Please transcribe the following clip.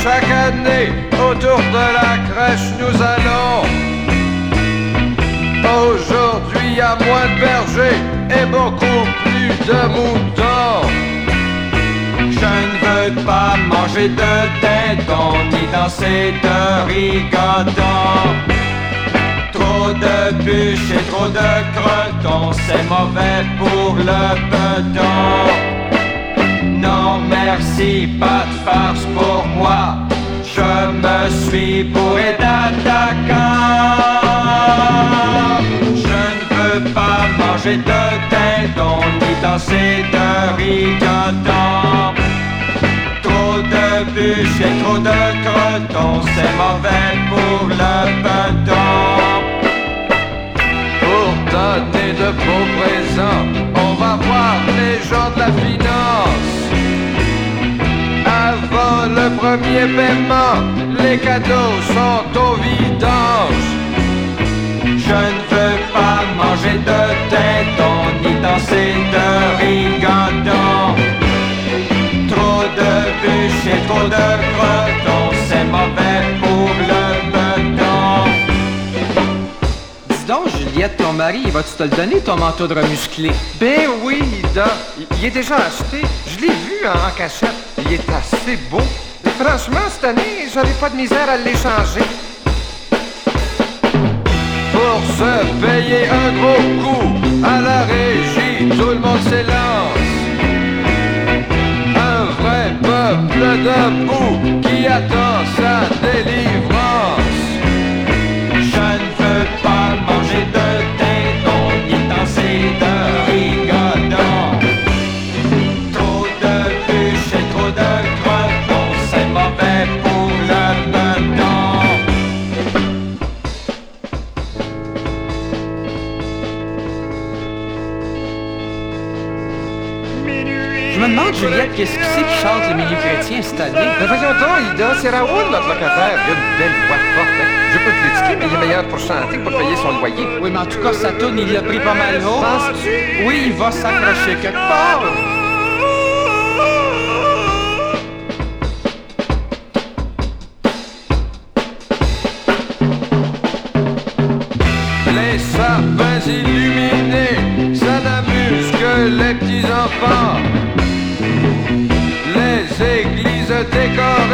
chaque année, autour de la crèche nous allons. Aujourd'hui y a moins de bergers et beaucoup plus de moutons. Je ne veux pas manger de dindon ni danser de rigodon. Trop de bûches et trop de cretons, c'est mauvais pour le bedon. Non merci, pas de farce pour moi, je me suis bourré d'attaquants. Je ne veux pas manger de dindon ni danser de rigodon. Trop de bûches et trop de cretons, c'est mauvais pour le bedon. Pour donner de beaux présents, on va voir les gens de la finance. Avant le premier paiement, les cadeaux sont au vidange. Je ne veux pas manger de dindon ni danser de rigodon. Trop de bûches et trop de cretons, c'est mauvais pour le bedon. Dis donc, Juliette, ton mari, va-tu te le donner, ton manteau de remusclé? Ben oui, Doc, il est déjà acheté. Je l'ai vu en cachette. Il est assez beau. Franchement, cette année, j'avais pas de misère à l'échanger. Pour se payer un gros coup à la régie, tout le monde s'élance. Un vrai peuple debout qui attend sa délivrance. Je ne veux pas manger de dindon ni danser de rigodon. Trop de bûches et trop de cretons, c'est mauvais pour le bedon. Je me demande, Juliette, qu'est-ce que c'est qui chante le milieu chrétien cette année? Ben voyons donc, Ida, c'est Raoul, notre locataire. Il a une belle voix forte, hein. Je peux te critiquer, mais il est meilleur pour chanter que pour payer son loyer. Oui, mais en tout cas, sa tourne, il l'a pris pas mal haut. Penses-tu? Oui, il va s'accrocher quelque part. Les sapins illuminés, ça n'amuse que les petits enfants. Les églises décorées